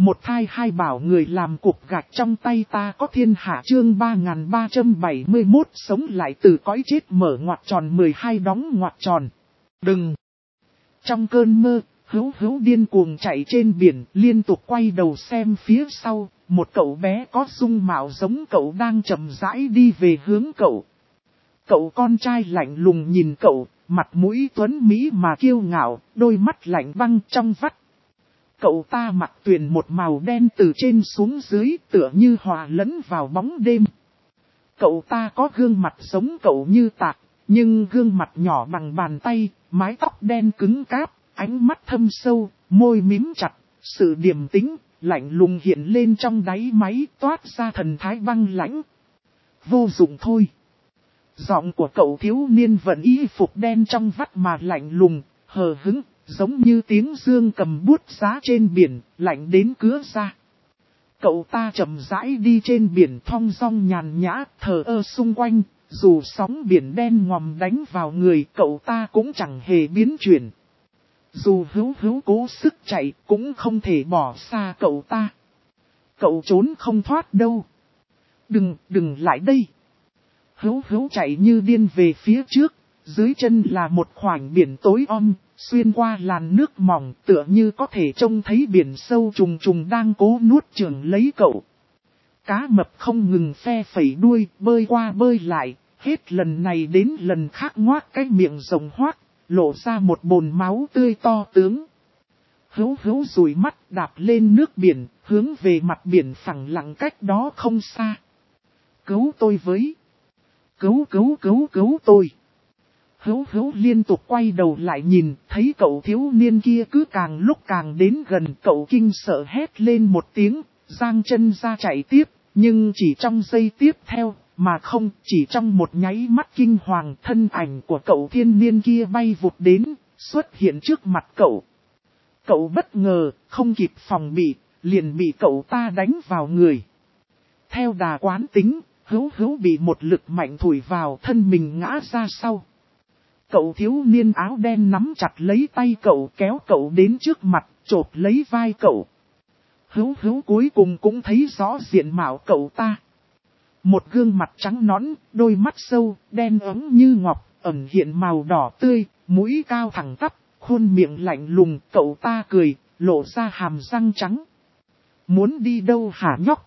Một thai hai bảo người làm cục gạch trong tay ta có thiên hạ chương 3371 sống lại từ cõi chết mở ngoặc tròn 12 đóng ngoặc tròn. Đừng! Trong cơn mơ, Hữu điên cuồng chạy trên biển liên tục quay đầu xem phía sau, một cậu bé có dung mạo giống cậu đang chậm rãi đi về hướng cậu. Cậu con trai lạnh lùng nhìn cậu, mặt mũi tuấn mỹ mà kiêu ngạo, đôi mắt lạnh băng trong vắt. Cậu ta mặc tuyền một màu đen từ trên xuống dưới tựa như hòa lẫn vào bóng đêm. Cậu ta có gương mặt giống cậu như tạc, nhưng gương mặt nhỏ bằng bàn tay, mái tóc đen cứng cáp, ánh mắt thâm sâu, môi mím chặt, sự điềm tĩnh, lạnh lùng hiện lên trong đáy máy toát ra thần thái băng lãnh. Vô dụng thôi. Giọng của cậu thiếu niên vẫn y phục đen trong vắt mà lạnh lùng, hờ hững, giống như tiếng dương cầm bút giá trên biển, lạnh đến cứa ra. Cậu ta chậm rãi đi trên biển thong dong nhàn nhã, thờ ơ xung quanh, dù sóng biển đen ngòm đánh vào người cậu ta cũng chẳng hề biến chuyển. Dù Hữu cố sức chạy cũng không thể bỏ xa cậu ta. Cậu trốn không thoát đâu. Đừng lại đây. Hữu chạy như điên về phía trước, dưới chân là một khoảnh biển tối om, xuyên qua làn nước mỏng tựa như có thể trông thấy biển sâu trùng trùng đang cố nuốt chửng lấy cậu. Cá mập không ngừng phe phẩy đuôi, bơi qua bơi lại, hết lần này đến lần khác ngoác cái miệng rồng hoác, lộ ra một bồn máu tươi to tướng. Hữu dụi mắt đạp lên nước biển, hướng về mặt biển phẳng lặng cách đó không xa. Cứu tôi với! Cứu tôi! Hữu liên tục quay đầu lại nhìn, thấy cậu thiếu niên kia cứ càng lúc càng đến gần, cậu kinh sợ hét lên một tiếng, giang chân ra chạy tiếp, nhưng chỉ trong giây tiếp theo, mà không, chỉ trong một nháy mắt kinh hoàng, thân ảnh của cậu thiên niên kia bay vụt đến, xuất hiện trước mặt cậu. Cậu bất ngờ, không kịp phòng bị, liền bị cậu ta đánh vào người. Theo đà quán tính, Hữu bị một lực mạnh thổi vào thân mình ngã ra sau. Cậu thiếu niên áo đen nắm chặt lấy tay cậu kéo cậu đến trước mặt, chộp lấy vai cậu. Hữu cuối cùng cũng thấy rõ diện mạo cậu ta. Một gương mặt trắng nõn, đôi mắt sâu, đen ấm như ngọc, ẩn hiện màu đỏ tươi, mũi cao thẳng tắp, khuôn miệng lạnh lùng, cậu ta cười, lộ ra hàm răng trắng. Muốn đi đâu hả nhóc?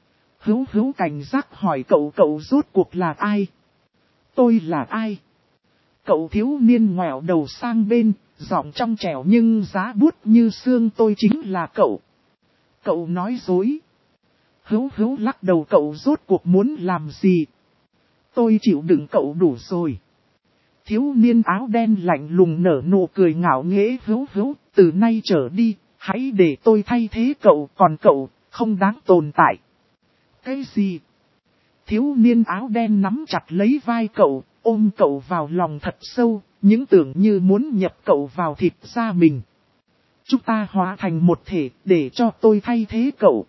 Hữu cảnh giác hỏi cậu rốt cuộc là ai? Tôi là ai? Cậu thiếu niên ngoẹo đầu sang bên, giọng trong trẻo nhưng giá buốt như xương, tôi chính là cậu. Cậu nói dối. Hữu lắc đầu, cậu rốt cuộc muốn làm gì? Tôi chịu đựng cậu đủ rồi. Thiếu niên áo đen lạnh lùng nở nụ cười ngạo nghễ. Hữu, từ nay trở đi, hãy để tôi thay thế cậu, còn cậu, không đáng tồn tại. Cái gì? Thiếu niên áo đen nắm chặt lấy vai cậu, ôm cậu vào lòng thật sâu, những tưởng như muốn nhập cậu vào thịt da mình. Chúng ta hóa thành một thể, để cho tôi thay thế cậu.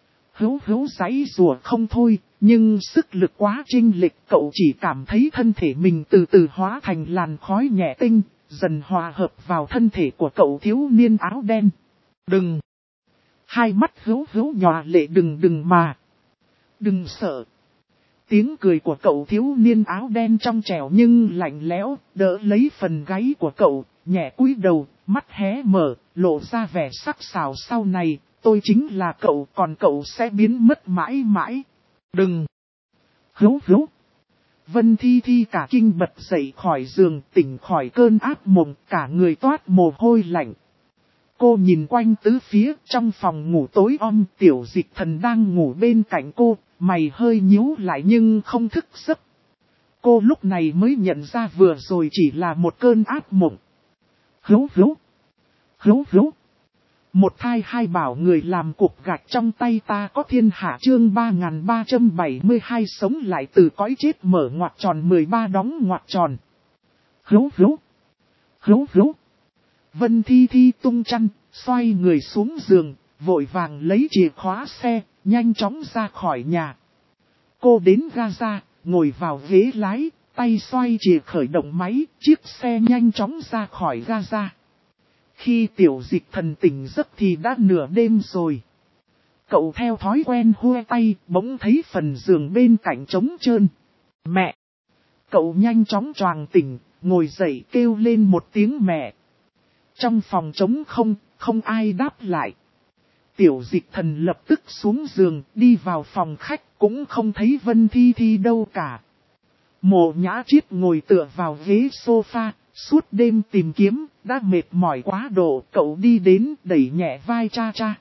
Hữu giãy giụa không thôi, nhưng sức lực quá chênh lệch, cậu chỉ cảm thấy thân thể mình từ từ hóa thành làn khói nhẹ tinh, dần hòa hợp vào thân thể của cậu thiếu niên áo đen. Đừng! Hai mắt Hữu nhòa lệ, đừng mà! Đừng sợ! Tiếng cười của cậu thiếu niên áo đen trong trẻo nhưng lạnh lẽo, đỡ lấy phần gáy của cậu, nhẹ cúi đầu, mắt hé mở, lộ ra vẻ sắc sảo. Sau này, tôi chính là cậu, còn cậu sẽ biến mất mãi mãi. Đừng! Hữu! Vân Thi cả kinh bật dậy khỏi giường, tỉnh khỏi cơn ác mộng, cả người toát mồ hôi lạnh. Cô nhìn quanh tứ phía, trong phòng ngủ tối om, Tiểu Dịch Thần đang ngủ bên cạnh cô, mày hơi nhíu lại nhưng không thức giấc. Cô lúc này mới nhận ra vừa rồi chỉ là một cơn ác mộng. Hữu! Một thai hai bảo người làm cục gạch trong tay ta có thiên hạ chương 3372 sống lại từ cõi chết mở ngoặc tròn 13 đóng ngoặc tròn. Hữu! Vân Thi tung chăn, xoay người xuống giường, vội vàng lấy chìa khóa xe, nhanh chóng ra khỏi nhà. Cô đến Gaza, ngồi vào ghế lái, tay xoay chìa khởi động máy, chiếc xe nhanh chóng ra khỏi Gaza. Khi Tiểu Dịch Thần tỉnh giấc thì đã nửa đêm rồi. Cậu theo thói quen hua tay, bỗng thấy phần giường bên cạnh trống trơn. Mẹ! Cậu nhanh chóng choàng tỉnh, ngồi dậy kêu lên một tiếng mẹ. Trong phòng trống không ai đáp lại. Tiểu Dịch Thần lập tức xuống giường, đi vào phòng khách, cũng không thấy Vân Thi Thi đâu cả. Mộ Nhã Chiết ngồi tựa vào ghế sofa, suốt đêm tìm kiếm, đã mệt mỏi quá độ, cậu đi đến đẩy nhẹ vai cha cha.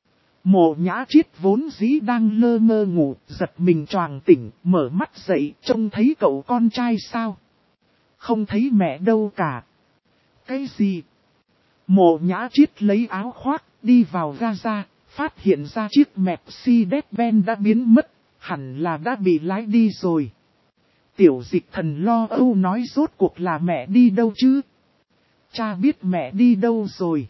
Mộ Nhã Chiết vốn dĩ đang lơ mơ ngủ, giật mình choàng tỉnh, mở mắt dậy, trông thấy cậu con trai sao? Không thấy mẹ đâu cả. Cái gì? Mộ Nhã Chiết lấy áo khoác, đi vào Gaza, phát hiện ra chiếc Mercedes-Benz đã biến mất, hẳn là đã bị lái đi rồi. Tiểu Dịch Thần lo âu nói rốt cuộc là mẹ đi đâu chứ? Cha biết mẹ đi đâu rồi.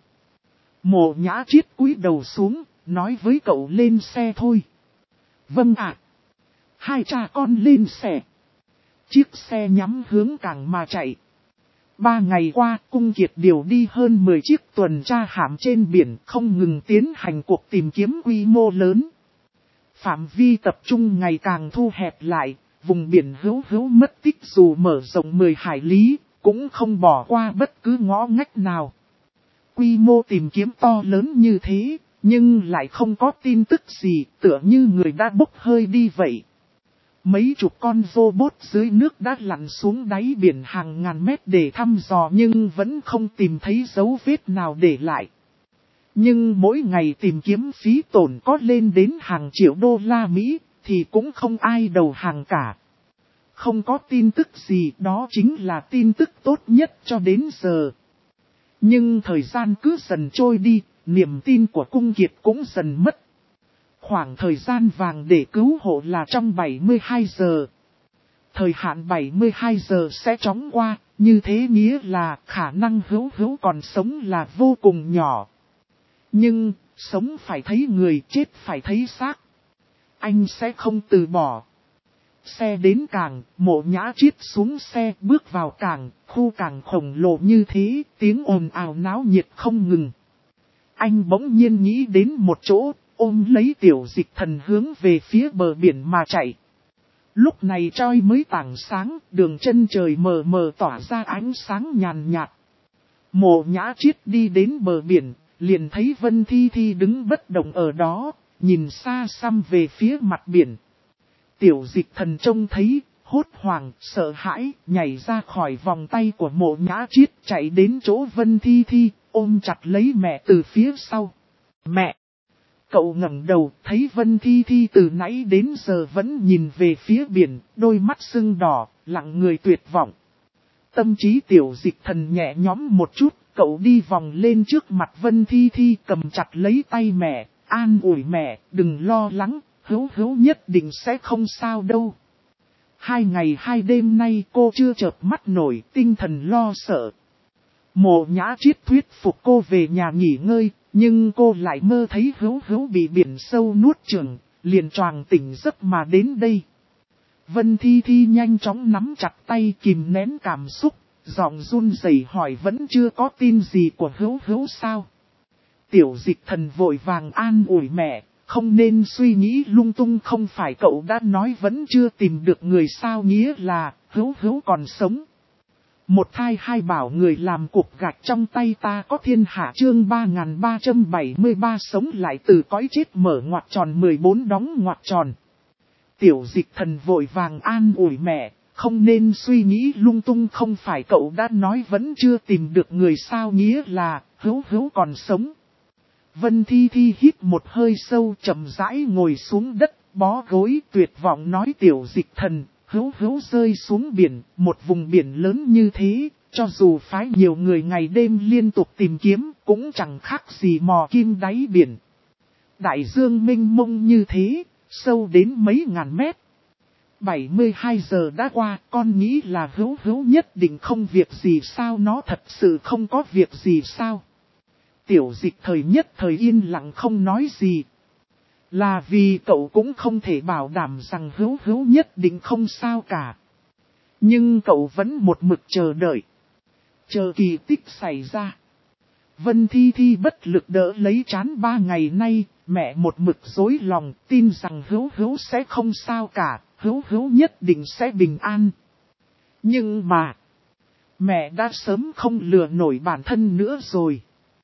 Mộ Nhã Chiết cúi đầu xuống, nói với cậu lên xe thôi. Vâng ạ. Hai cha con lên xe. Chiếc xe nhắm hướng cảng mà chạy. 3 ngày qua, Cung Kiệt điều đi hơn 10 chiếc tuần tra hạm trên biển, không ngừng tiến hành cuộc tìm kiếm quy mô lớn. Phạm vi tập trung ngày càng thu hẹp lại, vùng biển hữu mất tích dù mở rộng 10 hải lý, cũng không bỏ qua bất cứ ngõ ngách nào. Quy mô tìm kiếm to lớn như thế, nhưng lại không có tin tức gì, tựa như người đã bốc hơi đi vậy. Mấy chục con robot dưới nước đã lặn xuống đáy biển hàng ngàn mét để thăm dò nhưng vẫn không tìm thấy dấu vết nào để lại. Nhưng mỗi ngày tìm kiếm phí tổn có lên đến hàng triệu đô la Mỹ, thì cũng không ai đầu hàng cả. Không có tin tức gì, đó chính là tin tức tốt nhất cho đến giờ. Nhưng thời gian cứ dần trôi đi, niềm tin của Cung Kiệt cũng dần mất. Khoảng thời gian vàng để cứu hộ là trong 72 giờ. Thời hạn 72 giờ sẽ chóng qua, như thế nghĩa là khả năng hữu còn sống là vô cùng nhỏ. Nhưng, sống phải thấy người, chết phải thấy xác. Anh sẽ không từ bỏ. Xe đến cảng, Mộ Nhã Chiết xuống xe bước vào cảng, khu cảng khổng lồ như thế, tiếng ồn ào náo nhiệt không ngừng. Anh bỗng nhiên nghĩ đến một chỗ, ôm lấy Tiểu Dịch Thần hướng về phía bờ biển mà chạy. Lúc này trôi mới tảng sáng, đường chân trời mờ mờ tỏa ra ánh sáng nhàn nhạt. Mộ Nhã Chiết đi đến bờ biển, liền thấy Vân Thi Thi đứng bất động ở đó, nhìn xa xăm về phía mặt biển. Tiểu Dịch Thần trông thấy, hốt hoảng, sợ hãi, nhảy ra khỏi vòng tay của Mộ Nhã Chiết, chạy đến chỗ Vân Thi Thi, ôm chặt lấy mẹ từ phía sau. Mẹ! Cậu ngẩng đầu, thấy Vân Thi Thi từ nãy đến giờ vẫn nhìn về phía biển, đôi mắt sưng đỏ, lặng người tuyệt vọng. Tâm trí Tiểu Dịch Thần nhẹ nhõm một chút, cậu đi vòng lên trước mặt Vân Thi Thi cầm chặt lấy tay mẹ, an ủi mẹ, đừng lo lắng, hữu nhất định sẽ không sao đâu. 2 ngày 2 đêm nay cô chưa chợp mắt nổi, tinh thần lo sợ. Mộ Nhã Chiết thuyết phục cô về nhà nghỉ ngơi, nhưng cô lại mơ thấy hữu bị biển sâu nuốt chửng, liền choàng tỉnh giấc mà đến đây. Vân Thi Thi nhanh chóng nắm chặt tay kìm nén cảm xúc, giọng run rẩy hỏi vẫn chưa có tin gì của hữu sao. Tiểu Dịch Thần vội vàng an ủi mẹ, không nên suy nghĩ lung tung, không phải cậu đã nói vẫn chưa tìm được người sao, nghĩa là hữu còn sống. Một thai hai bảo người làm cục gạch trong tay ta có thiên hạ, chương 3373 sống lại từ cõi chết mở ngoặc tròn 14 đóng ngoặc tròn. Tiểu Dịch Thần vội vàng an ủi mẹ, không nên suy nghĩ lung tung, không phải cậu đã nói vẫn chưa tìm được người sao, nghĩa là hữu còn sống. Vân Thi Thi hít một hơi sâu, chậm rãi ngồi xuống đất, bó gối tuyệt vọng nói Tiểu Dịch Thần, hữu rơi xuống biển, một vùng biển lớn như thế, cho dù phái nhiều người ngày đêm liên tục tìm kiếm, cũng chẳng khác gì mò kim đáy biển. Đại dương mênh mông như thế, sâu đến mấy ngàn mét. 72 giờ đã qua, con nghĩ là hữu nhất định không việc gì sao, nó thật sự không có việc gì sao. Tiểu Dịch Thời nhất thời yên lặng không nói gì. Là vì cậu cũng không thể bảo đảm rằng hữu nhất định không sao cả. Nhưng cậu vẫn một mực chờ đợi. Chờ kỳ tích xảy ra. Vân Thi Thi bất lực đỡ lấy trán 3 ngày nay, mẹ một mực dối lòng, tin rằng Hữu Hữu sẽ không sao cả, Hữu Hữu nhất định sẽ bình an. Nhưng mà, mẹ đã sớm không lừa nổi bản thân nữa rồi.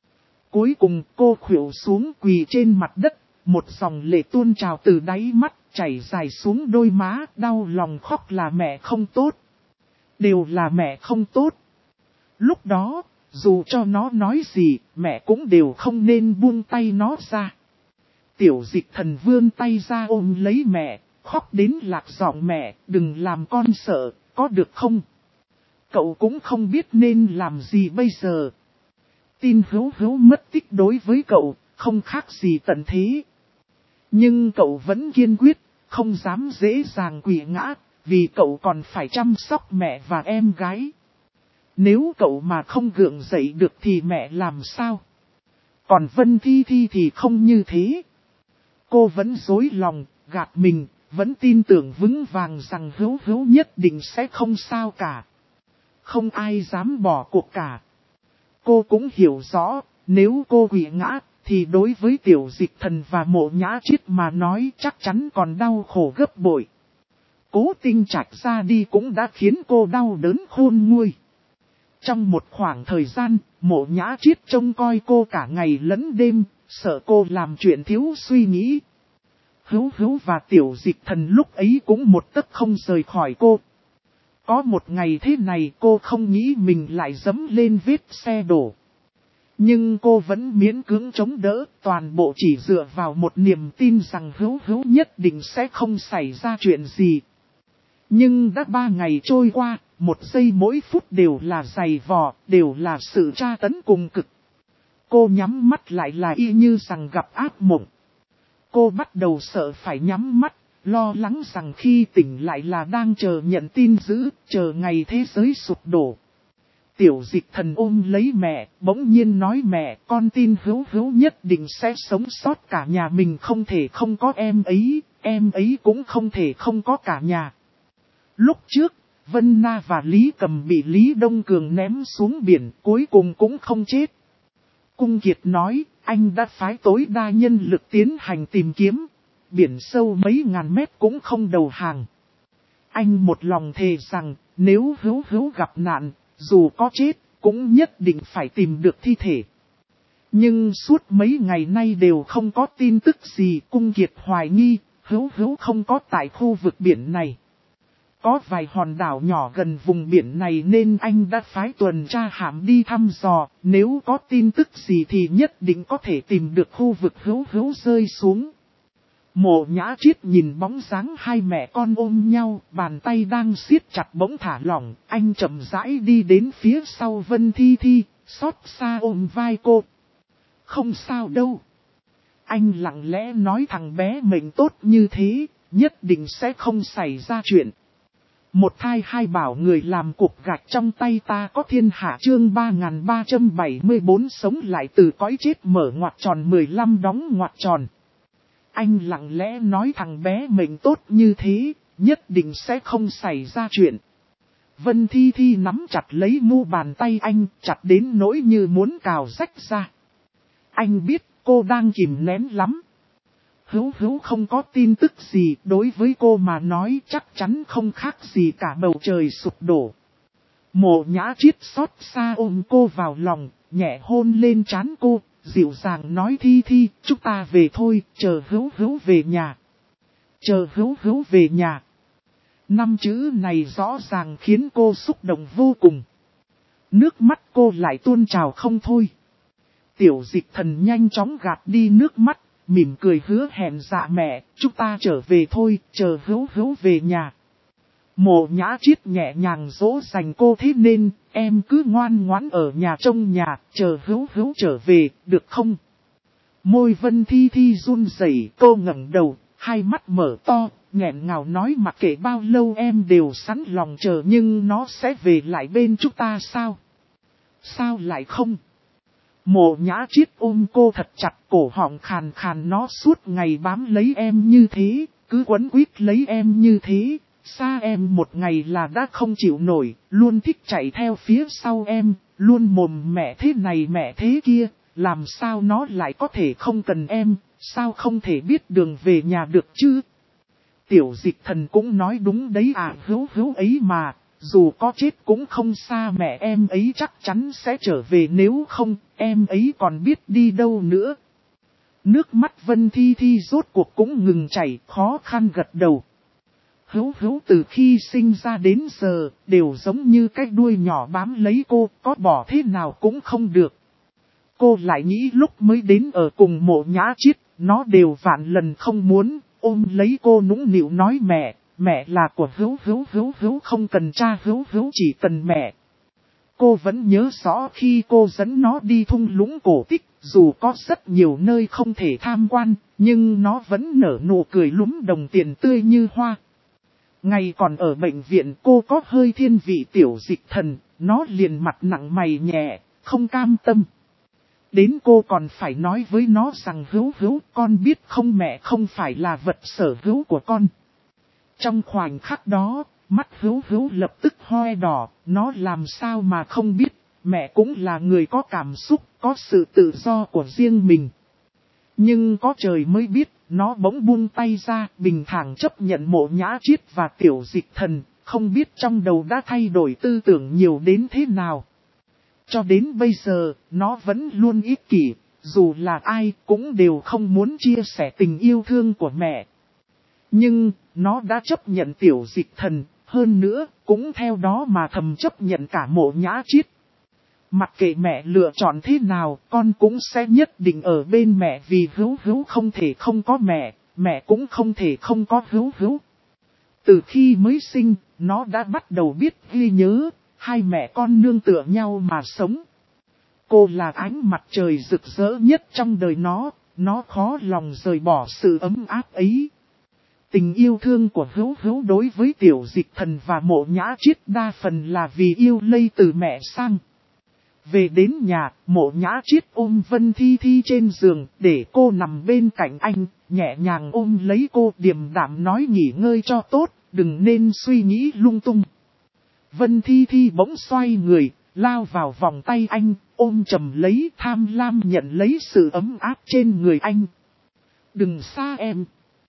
Cuối cùng cô khuỵu xuống quỳ trên mặt đất, một dòng lệ tuôn trào từ đáy mắt, chảy dài xuống đôi má, đau lòng khóc là mẹ không tốt. Đều là mẹ không tốt. Lúc đó, dù cho nó nói gì, mẹ cũng đều không nên buông tay nó ra. Tiểu Dịch Thần vươn tay ra ôm lấy mẹ, khóc đến lạc giọng mẹ, đừng làm con sợ, có được không? Cậu cũng không biết nên làm gì bây giờ. Tin Hữu Hữu mất tích đối với cậu, không khác gì tận thế. Nhưng cậu vẫn kiên quyết, không dám dễ dàng quỵ ngã, vì cậu còn phải chăm sóc mẹ và em gái. Nếu cậu mà không gượng dậy được thì mẹ làm sao? Còn Vân Thi Thi thì không như thế. Cô vẫn dối lòng, gạt mình, vẫn tin tưởng vững vàng rằng Hữu Hữu nhất định sẽ không sao cả. Không ai dám bỏ cuộc cả. Cô cũng hiểu rõ, nếu cô quỵ ngã, thì đối với Tiểu Dịch Thần và Mộ Nhã Chiết mà nói chắc chắn còn đau khổ gấp bội. Cố Tinh Trạch ra đi cũng đã khiến cô đau đớn khôn nguôi. Trong một khoảng thời gian, Mộ Nhã Chiết trông coi cô cả ngày lẫn đêm, sợ cô làm chuyện thiếu suy nghĩ. Hữu Hữu và Tiểu Dịch Thần lúc ấy cũng một tấc không rời khỏi cô. Có một ngày thế này cô không nghĩ mình lại dẫm lên vết xe đổ. Nhưng cô vẫn miễn cưỡng chống đỡ, toàn bộ chỉ dựa vào một niềm tin rằng Hữu Hữu nhất định sẽ không xảy ra chuyện gì. Nhưng đã 3 ngày trôi qua, một giây mỗi phút đều là dày vò, đều là sự tra tấn cùng cực. Cô nhắm mắt lại là y như rằng gặp ác mộng. Cô bắt đầu sợ phải nhắm mắt, lo lắng rằng khi tỉnh lại là đang chờ nhận tin dữ, chờ ngày thế giới sụp đổ. Tiểu Dịch Thần ôm lấy mẹ, bỗng nhiên nói mẹ, con tin Hữu Hữu nhất định sẽ sống sót, cả nhà mình không thể không có em ấy cũng không thể không có cả nhà. Lúc trước, Vân Na và Lý Cầm bị Lý Đông Cường ném xuống biển, cuối cùng cũng không chết. Cung Kiệt nói, anh đã phái tối đa nhân lực tiến hành tìm kiếm, biển sâu mấy ngàn mét cũng không đầu hàng. Anh một lòng thề rằng, nếu Hữu Hữu gặp nạn, dù có chết, cũng nhất định phải tìm được thi thể. Nhưng suốt mấy ngày nay đều không có tin tức gì. Cung Kiệt hoài nghi, Hữu Hữu không có tại khu vực biển này. Có vài hòn đảo nhỏ gần vùng biển này nên anh đã phái tuần tra hạm đi thăm dò. Nếu có tin tức gì thì nhất định có thể tìm được khu vực Hữu Hữu rơi xuống. Mộ Nhã Chiết nhìn bóng dáng hai mẹ con ôm nhau, bàn tay đang siết chặt bỗng thả lỏng, anh chậm rãi đi đến phía sau Vân Thi Thi, xót xa ôm vai cô. Không sao đâu. Anh lặng lẽ nói thằng bé mình tốt như thế, nhất định sẽ không xảy ra chuyện. Một thai hai bảo người làm cục gạch trong tay ta có thiên hạ chương 3374 sống lại từ cõi chết mở ngoặc tròn 15 đóng ngoặc tròn. Anh lặng lẽ nói thằng bé mình tốt như thế, nhất định sẽ không xảy ra chuyện. Vân Thi Thi nắm chặt lấy mu bàn tay anh, chặt đến nỗi như muốn cào rách ra. Anh biết cô đang kìm nén lắm. Hữu Hữu không có tin tức gì, đối với cô mà nói chắc chắn không khác gì cả bầu trời sụp đổ. Mộ Nhã Chiết xót xa ôm cô vào lòng, nhẹ hôn lên trán cô, dịu dàng nói Thi Thi, chúng ta về thôi, chờ Hữu Hữu về nhà. Chờ Hữu Hữu về nhà. 5 chữ này rõ ràng khiến cô xúc động vô cùng. Nước mắt cô lại tuôn trào không thôi. Tiểu Dịch Thần nhanh chóng gạt đi nước mắt, mỉm cười hứa hẹn dạ mẹ, chúng ta trở về thôi, chờ Hữu Hữu về nhà. Mộ Nhã Chiết nhẹ nhàng dỗ dành cô thế nên, em cứ ngoan ngoãn ở nhà trông nhà, chờ Hữu Hữu trở về, được không? Môi Vân Thi Thi run rẩy, cô ngẩng đầu, hai mắt mở to, nghẹn ngào nói mặc kệ bao lâu em đều sẵn lòng chờ nhưng nó sẽ về lại bên chúng ta sao? Sao lại không? Mộ Nhã Chiết ôm cô thật chặt, cổ họng khàn khàn, nó suốt ngày bám lấy em như thế, cứ quấn quýt lấy em như thế, xa em một ngày là đã không chịu nổi, luôn thích chạy theo phía sau em, luôn mồm mẹ thế này mẹ thế kia, làm sao nó lại có thể không cần em, sao không thể biết đường về nhà được chứ? Tiểu Dịch Thần cũng nói đúng đấy à, hữu ấy mà, dù có chết cũng không xa, mẹ em ấy chắc chắn sẽ trở về, nếu không, em ấy còn biết đi đâu nữa. Nước mắt Vân Thi Thi rốt cuộc cũng ngừng chảy, khó khăn gật đầu. Hữu từ khi sinh ra đến giờ, đều giống như cái đuôi nhỏ bám lấy cô, có bỏ thế nào cũng không được. Cô lại nghĩ lúc mới đến ở cùng Mộ Nhã Chiết, nó đều vạn lần không muốn, ôm lấy cô nũng nịu nói mẹ là của Hữu không cần cha, Hữu chỉ cần mẹ. Cô vẫn nhớ rõ khi cô dẫn nó đi thung lũng cổ tích, dù có rất nhiều nơi không thể tham quan, nhưng nó vẫn nở nụ cười lúm đồng tiền tươi như hoa. Ngày còn ở bệnh viện cô có hơi thiên vị Tiểu Dịch Thần, nó liền mặt nặng mày nhẹ, không cam tâm. Đến cô còn phải nói với nó rằng Hữu con biết không, mẹ không phải là vật sở hữu của con. Trong khoảnh khắc đó, mắt Hữu lập tức hoe đỏ, nó làm sao mà không biết, mẹ cũng là người có cảm xúc, có sự tự do của riêng mình. Nhưng có trời mới biết, nó bỗng buông tay ra, bình thản chấp nhận Mộ Nhã Chiết và Tiểu Dịch Thần, không biết trong đầu đã thay đổi tư tưởng nhiều đến thế nào. Cho đến bây giờ, nó vẫn luôn ích kỷ, dù là ai cũng đều không muốn chia sẻ tình yêu thương của mẹ. Nhưng, nó đã chấp nhận Tiểu Dịch Thần, hơn nữa, cũng theo đó mà thầm chấp nhận cả Mộ Nhã Chiết. Mặc kệ mẹ lựa chọn thế nào, con cũng sẽ nhất định ở bên mẹ, vì Hữu không thể không có mẹ, mẹ cũng không thể không có Hữu. Từ khi mới sinh, nó đã bắt đầu biết ghi nhớ, hai mẹ con nương tựa nhau mà sống. Cô là ánh mặt trời rực rỡ nhất trong đời nó khó lòng rời bỏ sự ấm áp ấy. Tình yêu thương của Hữu đối với Tiểu Dịch Thần và Mộ Nhã Chiết đa phần là vì yêu lây từ mẹ sang. Về đến nhà, Mộ Nhã Chiết ôm Vân Thi Thi trên giường, để cô nằm bên cạnh anh, nhẹ nhàng ôm lấy cô, điềm đạm nói nghỉ ngơi cho tốt, đừng nên suy nghĩ lung tung. Vân Thi Thi bỗng xoay người, lao vào vòng tay anh, ôm chầm lấy, tham lam nhận lấy sự ấm áp trên người anh. Đừng xa em.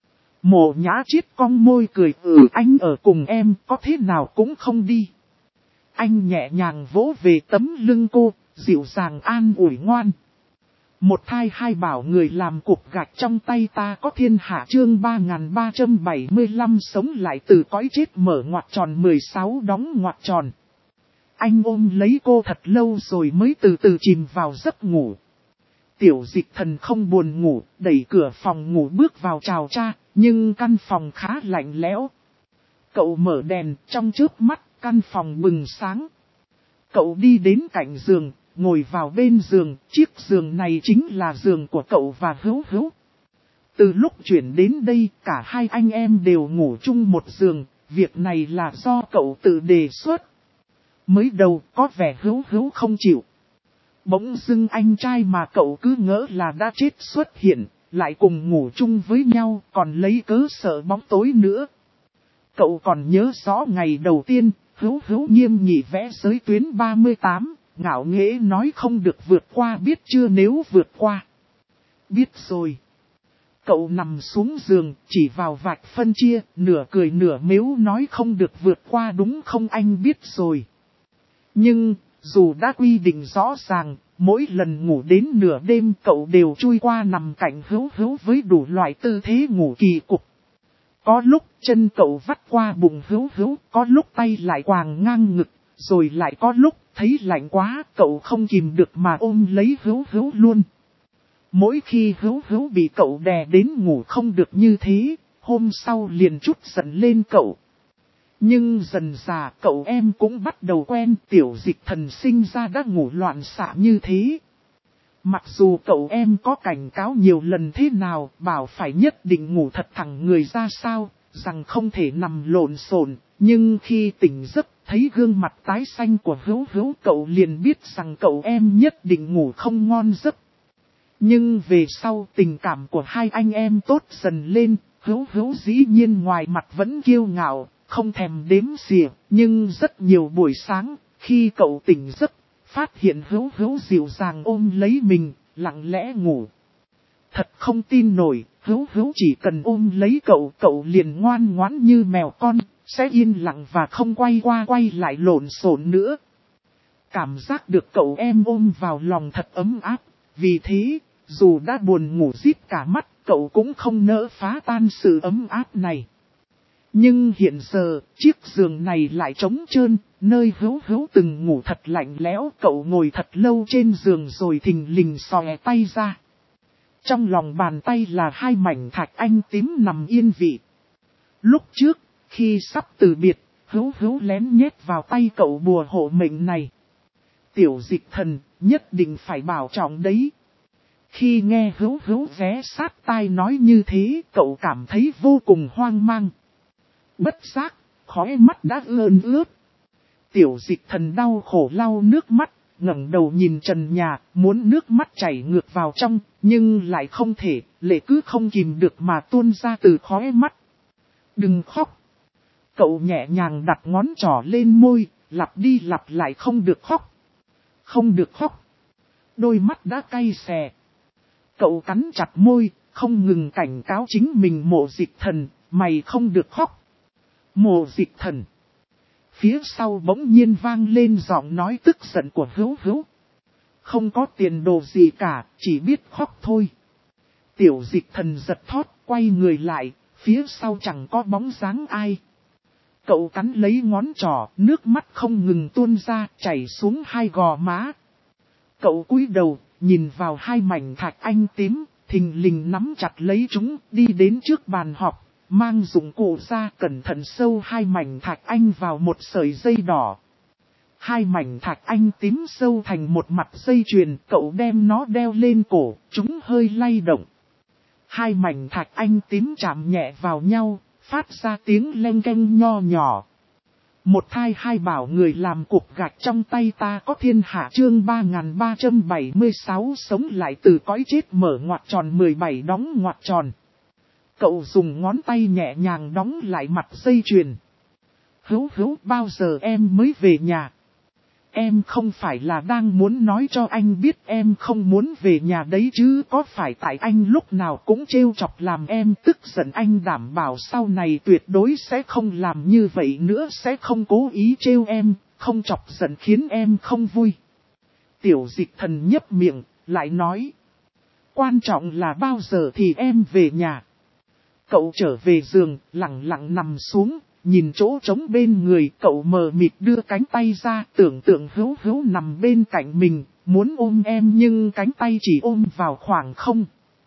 Mộ Nhã Chiết cong môi cười, anh ở cùng em, có thế nào cũng không đi. Anh nhẹ nhàng vỗ về tấm lưng cô, dịu dàng an ủi ngoan. Một thai hai bảo người làm cục gạch trong tay ta có thiên hạ, chương 3375 sống lại từ cõi chết, mở ngoặc tròn 16 đóng ngoặc tròn. Anh ôm lấy cô thật lâu rồi mới từ từ chìm vào giấc ngủ. Tiểu Dịch Thần không buồn ngủ, đẩy cửa phòng ngủ bước vào chào cha, nhưng căn phòng khá lạnh lẽo. Cậu mở đèn, trong chớp mắt, căn phòng bừng sáng. Cậu đi đến cạnh giường, ngồi vào bên giường, chiếc giường này chính là giường của cậu và Hữu. Từ lúc chuyển đến đây, cả hai anh em đều ngủ chung một giường, việc này là do cậu tự đề xuất. Mới đầu có vẻ Hữu không chịu. Bỗng dưng anh trai mà cậu cứ ngỡ là đã chết xuất hiện, lại cùng ngủ chung với nhau, còn lấy cớ sợ bóng tối nữa. Cậu còn nhớ rõ ngày đầu tiên, Hữu nghiêm nghị vẽ giới tuyến 38, ngạo nghễ nói không được vượt qua, biết chưa, nếu vượt qua. Biết rồi. Cậu nằm xuống giường, chỉ vào vạch phân chia, nửa cười nửa mếu nói không được vượt qua đúng không, anh biết rồi. Nhưng, dù đã quy định rõ ràng, mỗi lần ngủ đến nửa đêm cậu đều chui qua nằm cạnh Hữu với đủ loại tư thế ngủ kỳ cục. Có lúc chân cậu vắt qua bụng Hữu, có lúc tay lại quàng ngang ngực, rồi lại có lúc thấy lạnh quá cậu không kìm được mà ôm lấy Hữu luôn. Mỗi khi Hữu bị cậu đè đến ngủ không được như thế, hôm sau liền trút giận lên cậu. Nhưng dần dà cậu em cũng bắt đầu quen, Tiểu Dịch Thần sinh ra đã ngủ loạn xạ như thế. Mặc dù cậu em có cảnh cáo nhiều lần thế nào, bảo phải nhất định ngủ thật thẳng người ra sao, rằng không thể nằm lộn xộn, nhưng khi tỉnh giấc thấy gương mặt tái xanh của Hữu cậu liền biết rằng cậu em nhất định ngủ không ngon giấc. Nhưng về sau tình cảm của hai anh em tốt dần lên, Hữu dĩ nhiên ngoài mặt vẫn kiêu ngạo, không thèm đếm xỉa, nhưng rất nhiều buổi sáng, khi cậu tỉnh giấc, phát hiện Hữu dịu dàng ôm lấy mình, lặng lẽ ngủ. Thật không tin nổi, Hữu chỉ cần ôm lấy cậu, cậu liền ngoan ngoãn như mèo con, sẽ yên lặng và không quay qua quay lại lộn xộn nữa. Cảm giác được cậu em ôm vào lòng thật ấm áp, vì thế, dù đã buồn ngủ rít cả mắt, cậu cũng không nỡ phá tan sự ấm áp này. Nhưng hiện giờ, chiếc giường này lại trống trơn, nơi Hữu từng ngủ thật lạnh lẽo, cậu ngồi thật lâu trên giường rồi thình lình xòe tay ra. Trong lòng bàn tay là 2 mảnh thạch anh tím nằm yên vị. Lúc trước, khi sắp từ biệt, Hữu lén nhét vào tay cậu bùa hộ mệnh này. Tiểu Dịch Thần, nhất định phải bảo trọng đấy. Khi nghe Hữu ghé sát tai nói như thế, cậu cảm thấy vô cùng hoang mang. Bất giác, khóe mắt đã ươn ướt. Tiểu Dịch Thần đau khổ lau nước mắt, ngẩng đầu nhìn trần nhà, muốn nước mắt chảy ngược vào trong, nhưng lại không thể, lệ cứ không kìm được mà tuôn ra từ khóe mắt. Đừng khóc. Cậu nhẹ nhàng đặt ngón trỏ lên môi, lặp đi lặp lại không được khóc. Không được khóc. Đôi mắt đã cay xè. Cậu cắn chặt môi, không ngừng cảnh cáo chính mình Mộ Dịch Thần, mày không được khóc. Mộ Dịch Thần. Phía sau bỗng nhiên vang lên giọng nói tức giận của Hữu. Không có tiền đồ gì cả, chỉ biết khóc thôi. Tiểu Dịch Thần giật thót, quay người lại, phía sau chẳng có bóng dáng ai. Cậu cắn lấy ngón trỏ, nước mắt không ngừng tuôn ra, chảy xuống 2 gò má. Cậu cúi đầu, nhìn vào 2 mảnh thạch anh tím, thình lình nắm chặt lấy chúng, đi đến trước bàn họp, mang dụng cụ ra cẩn thận sâu 2 mảnh thạch anh vào một sợi dây đỏ. 2 mảnh thạch anh tím sâu thành một mặt dây chuyền, cậu đem nó đeo lên cổ, chúng hơi lay động. 2 mảnh thạch anh tím chạm nhẹ vào nhau, phát ra tiếng leng keng nho nhỏ. Một thai 2 bảo người làm cục gạch trong tay ta có thiên hạ chương 3376 sống lại từ cõi chết mở ngoặc tròn 17 đóng ngoặc tròn. Cậu dùng ngón tay nhẹ nhàng đóng lại mặt dây chuyền. Hữu bao giờ em mới về nhà? Em không phải là đang muốn nói cho anh biết em không muốn về nhà đấy chứ, có phải tại anh lúc nào cũng trêu chọc làm em tức giận. Anh đảm bảo sau này tuyệt đối sẽ không làm như vậy nữa, sẽ không cố ý trêu em, không chọc giận khiến em không vui. Tiểu Dịch Thần nhấp miệng, lại nói. Quan trọng là bao giờ thì em về nhà? Cậu trở về giường, lặng lặng nằm xuống. Nhìn chỗ trống bên người, cậu mờ mịt đưa cánh tay ra, tưởng tượng Hữu nằm bên cạnh mình, muốn ôm em nhưng cánh tay chỉ ôm vào khoảng không.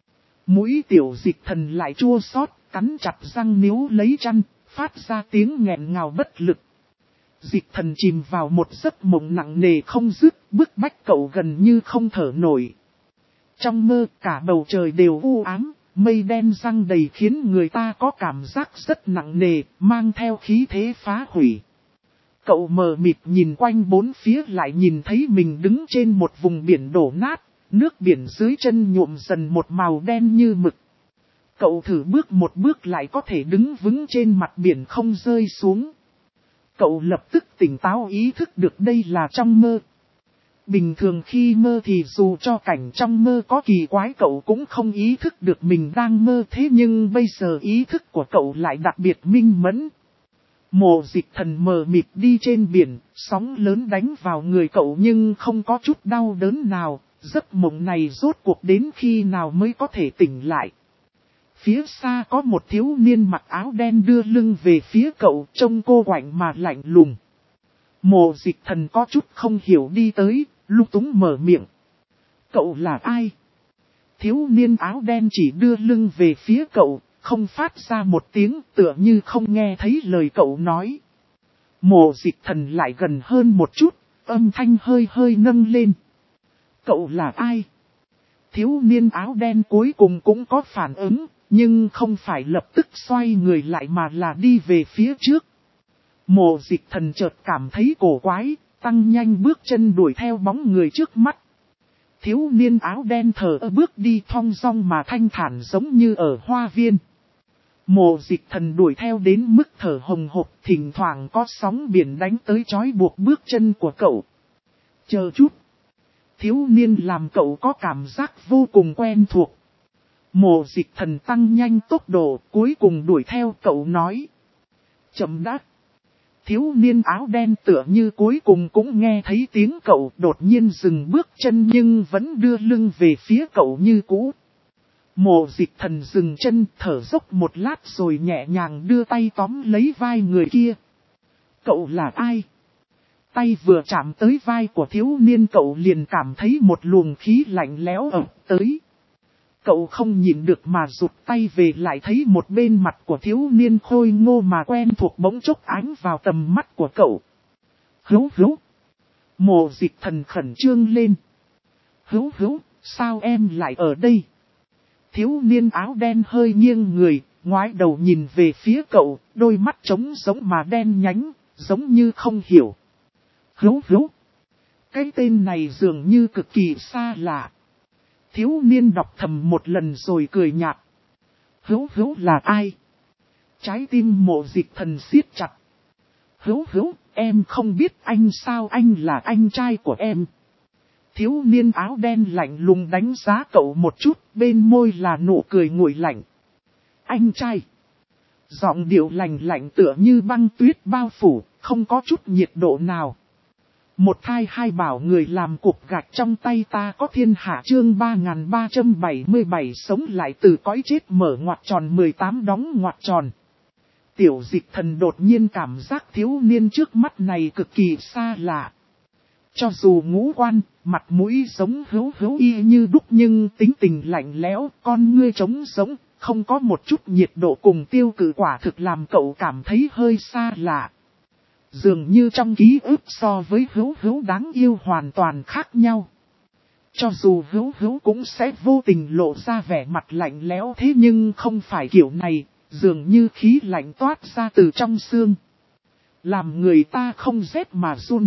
Mũi Tiểu Dịch Thần lại chua xót, cắn chặt răng níu lấy chăn, phát ra tiếng nghẹn ngào bất lực. Dịch Thần chìm vào một giấc mộng nặng nề không dứt, bức bách cậu gần như không thở nổi. Trong mơ, cả bầu trời đều u ám. Mây đen răng đầy khiến người ta có cảm giác rất nặng nề, mang theo khí thế phá hủy. Cậu mờ mịt nhìn quanh bốn phía lại nhìn thấy mình đứng trên một vùng biển đổ nát, nước biển dưới chân nhuộm dần một màu đen như mực. Cậu thử bước một bước lại có thể đứng vững trên mặt biển không rơi xuống. Cậu lập tức tỉnh táo ý thức được đây là trong mơ. Bình thường khi mơ thì dù cho cảnh trong mơ có kỳ quái cậu cũng không ý thức được mình đang mơ, thế nhưng bây giờ ý thức của cậu lại đặc biệt minh mẫn. Mộ Dịch Thần mờ mịt đi trên biển, sóng lớn đánh vào người cậu nhưng không có chút đau đớn nào, giấc mộng này rốt cuộc đến khi nào mới có thể tỉnh lại. Phía xa có một thiếu niên mặc áo đen đưa lưng về phía cậu, trông cô quạnh mà lạnh lùng. Mộ Dịch Thần có chút không hiểu đi tới, lung túng mở miệng. Cậu là ai? Thiếu niên áo đen chỉ đưa lưng về phía cậu, không phát ra một tiếng, tựa như không nghe thấy lời cậu nói. Mộ Dịch Thần lại gần hơn một chút, âm thanh hơi nâng lên. Cậu là ai? Thiếu niên áo đen cuối cùng cũng có phản ứng, nhưng không phải lập tức xoay người lại mà là đi về phía trước. Mộ Dịch Thần chợt cảm thấy cổ quái, tăng nhanh bước chân đuổi theo bóng người trước mắt. Thiếu niên áo đen thờ ơ bước đi thong dong mà thanh thản giống như ở hoa viên. Mộ Dịch Thần đuổi theo đến mức thở hồng hộc, thỉnh thoảng có sóng biển đánh tới trói buộc bước chân của cậu. Chờ chút. thiếu niên làm cậu có cảm giác vô cùng quen thuộc. Mộ Dịch Thần tăng nhanh tốc độ, cuối cùng đuổi theo cậu nói. Chậm đã. Thiếu niên áo đen tựa như cuối cùng cũng nghe thấy tiếng cậu, đột nhiên dừng bước chân nhưng vẫn đưa lưng về phía cậu như cũ. Mộ Dịch Thần dừng chân, thở dốc một lát rồi nhẹ nhàng đưa tay tóm lấy vai người kia. Cậu là ai? Tay vừa chạm tới vai của thiếu niên, cậu liền cảm thấy một luồng khí lạnh lẽo ập tới. Cậu không nhịn được mà rụt tay về, lại thấy một bên mặt của thiếu niên khôi ngô mà quen thuộc bỗng chốc ánh vào tầm mắt của cậu. Hữu hữu. Mộ Dịch Thần khẩn trương lên. Hữu hữu, sao em lại ở đây? Thiếu niên áo đen hơi nghiêng người, ngoái đầu nhìn về phía cậu, đôi mắt trống giống mà đen nhánh, giống như không hiểu. Hữu hữu. Cái tên này dường như cực kỳ xa lạ. Thiếu niên đọc thầm một lần rồi cười nhạt. Hữu hữu là ai? Trái tim Mộ Dịch Thần siết chặt. Hữu hữu, em không biết anh sao, anh là anh trai của em. Thiếu niên áo đen lạnh lùng đánh giá cậu một chút, bên môi là nụ cười nguội lạnh. Anh trai. Giọng điệu lạnh lạnh tựa như băng tuyết bao phủ, không có chút nhiệt độ nào. Một thai hai bảo người làm cục gạch trong tay ta có thiên hạ chương 3377 sống lại từ cõi chết mở ngoặc tròn 18 đóng ngoặc tròn. Tiểu Dịch Thần đột nhiên cảm giác thiếu niên trước mắt này cực kỳ xa lạ. Cho dù ngũ quan, mặt mũi giống hữu hữu y như đúc nhưng tính tình lạnh lẽo, con ngươi trống giống, không có một chút nhiệt độ cùng tiêu cự, quả thực làm cậu cảm thấy hơi xa lạ. Dường như trong ký ức so với hữu hữu đáng yêu hoàn toàn khác nhau. Cho dù hữu hữu cũng sẽ vô tình lộ ra vẻ mặt lạnh lẽo, thế nhưng không phải kiểu này, dường như khí lạnh toát ra từ trong xương. Làm người ta không rét mà run.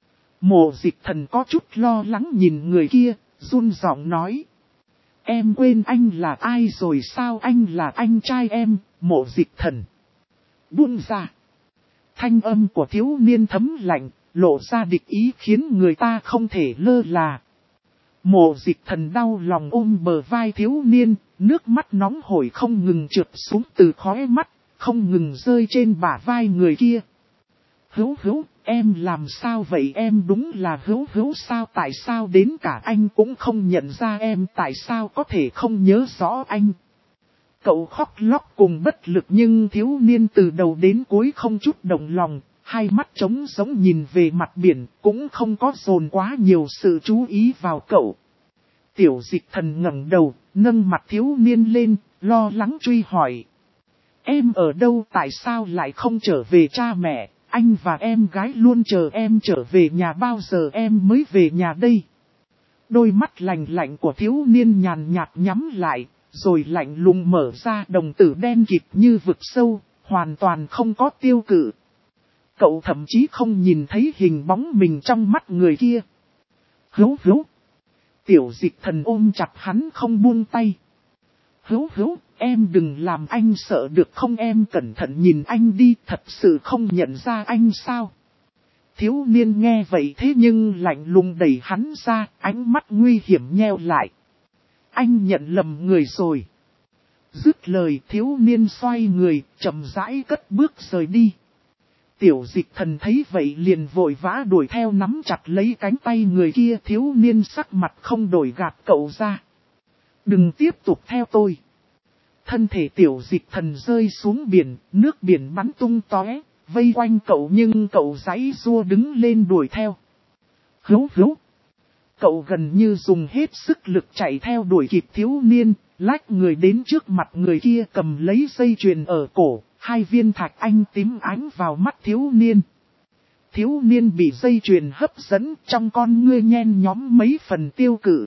Mộ Dịch Thần có chút lo lắng nhìn người kia, run giọng nói. Em quên anh là ai rồi sao? Anh là anh trai em, Mộ Dịch Thần. Buông ra. Thanh âm của thiếu niên thấm lạnh, lộ ra địch ý khiến người ta không thể lơ là. Mộ Dịch Thần đau lòng ôm bờ vai thiếu niên, nước mắt nóng hổi không ngừng trượt xuống từ khóe mắt, không ngừng rơi trên bả vai người kia. Hữu hữu, em làm sao vậy? Em đúng là hữu hữu sao? Tại sao đến cả anh cũng không nhận ra em? Tại sao có thể không nhớ rõ anh? Cậu khóc lóc cùng bất lực nhưng thiếu niên từ đầu đến cuối không chút động lòng, hai mắt trống giống nhìn về mặt biển, cũng không có dồn quá nhiều sự chú ý vào cậu. Tiểu Dịch Thần ngẩng đầu, nâng mặt thiếu niên lên, lo lắng truy hỏi. Em ở đâu? Tại sao lại không trở về cha mẹ? Anh và em gái luôn chờ em trở về nhà, bao giờ em mới về nhà đây? Đôi mắt lạnh lạnh của thiếu niên nhàn nhạt nhắm lại, rồi lạnh lùng mở ra, đồng tử đen kịt như vực sâu, hoàn toàn không có tiêu cự. Cậu thậm chí không nhìn thấy hình bóng mình trong mắt người kia. Hữu hữu. Tiểu Dịch Thần ôm chặt hắn không buông tay. Hữu hữu, em đừng làm anh sợ được không? Em cẩn thận nhìn anh đi, thật sự không nhận ra anh sao? Thiếu niên nghe vậy thế nhưng lạnh lùng đẩy hắn ra, ánh mắt nguy hiểm nheo lại. Anh nhận lầm người rồi. Dứt lời thiếu niên xoay người, chậm rãi cất bước rời đi. Tiểu Dịch Thần thấy vậy liền vội vã đuổi theo, nắm chặt lấy cánh tay người kia. Thiếu niên sắc mặt không đổi gạt cậu ra. Đừng tiếp tục theo tôi. Thân thể Tiểu Dịch Thần rơi xuống biển, nước biển bắn tung tóe, vây quanh cậu nhưng cậu giãy giụa đứng lên đuổi theo. Hữu hữu. Cậu gần như dùng hết sức lực chạy theo đuổi kịp thiếu niên, lách người đến trước mặt người kia, cầm lấy dây chuyền ở cổ, hai viên thạch anh tím ánh vào mắt thiếu niên. Thiếu niên bị dây chuyền hấp dẫn, trong con ngươi nhen nhóm mấy phần tiêu cự.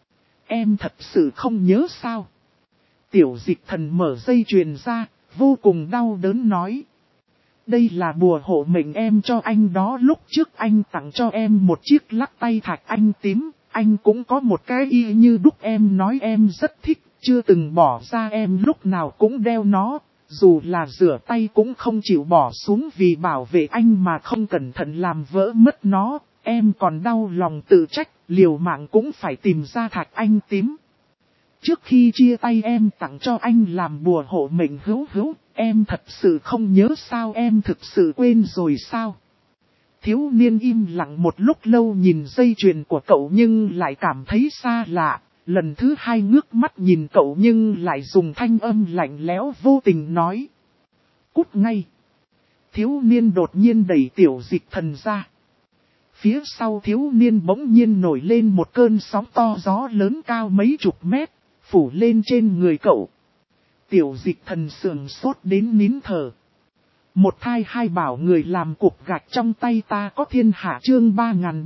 Em thật sự không nhớ sao? Tiểu Dịch Thần mở dây chuyền ra, vô cùng đau đớn nói. Đây là bùa hộ mệnh em cho anh đó, lúc trước anh tặng cho em một chiếc lắc tay thạch anh tím, anh cũng có một cái y như đúc, em nói em rất thích, chưa từng bỏ ra, em lúc nào cũng đeo nó, dù là rửa tay cũng không chịu bỏ xuống vì bảo vệ anh mà không cẩn thận làm vỡ mất nó, em còn đau lòng tự trách, liều mạng cũng phải tìm ra thạch anh tím. Trước khi chia tay em tặng cho anh làm bùa hộ mệnh hữu hữu, em thật sự không nhớ sao, em thực sự quên rồi sao? Thiếu niên im lặng một lúc lâu nhìn dây chuyền của cậu nhưng lại cảm thấy xa lạ, lần thứ hai ngước mắt nhìn cậu nhưng lại dùng thanh âm lạnh lẽo vô tình nói. Cút ngay! Thiếu niên đột nhiên đẩy Tiểu Dịch Thần ra. Phía sau thiếu niên bỗng nhiên nổi lên một cơn sóng to gió lớn cao mấy chục mét, phủ lên trên người cậu. Tiểu Dịch Thần sườn sốt đến nín thở. Một thai hai bảo người làm cục gạch trong tay ta có thiên hạ chương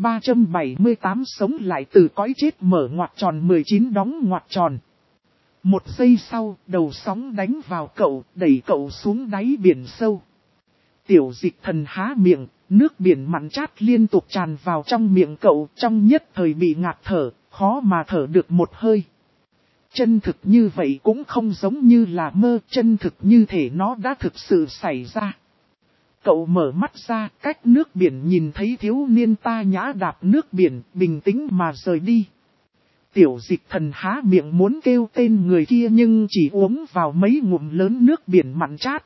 3378 sống lại từ cõi chết mở ngoặc tròn 19 đóng ngoặc tròn. Một giây sau, đầu sóng đánh vào cậu, đẩy cậu xuống đáy biển sâu. Tiểu Dịch Thần há miệng, nước biển mặn chát liên tục tràn vào trong miệng cậu, trong nhất thời bị ngạt thở, khó mà thở được một hơi. Chân thực như vậy cũng không giống như là mơ, chân thực như thể nó đã thực sự xảy ra. Cậu mở mắt ra, cách nước biển nhìn thấy thiếu niên ta nhã đạp nước biển, bình tĩnh mà rời đi. Tiểu Dịch Thần há miệng muốn kêu tên người kia nhưng chỉ uống vào mấy ngụm lớn nước biển mặn chát.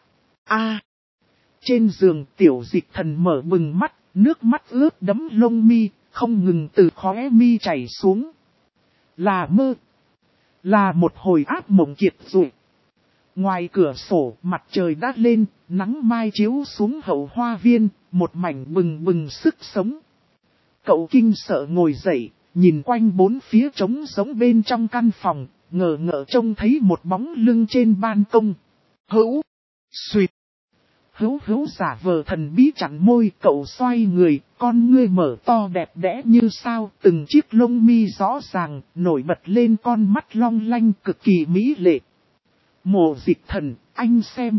Trên giường Tiểu Dịch Thần mở bừng mắt, nước mắt ướt đẫm lông mi, không ngừng từ khóe mi chảy xuống. Là mơ. Là một hồi ác mộng kiệt rồi. Ngoài cửa sổ, mặt trời đã lên, nắng mai chiếu xuống hậu hoa viên, một mảnh bừng bừng sức sống. Cậu kinh sợ ngồi dậy, nhìn quanh bốn phía trống giống bên trong căn phòng, ngờ ngợ trông thấy một bóng lưng trên ban công. Hữu, suýt. Hữu giả vờ thần bí chặn môi, cậu xoay người, con ngươi mở to đẹp đẽ như sao, từng chiếc lông mi rõ ràng, nổi bật lên con mắt long lanh cực kỳ mỹ lệ. Mộ Dịch Thần, anh xem.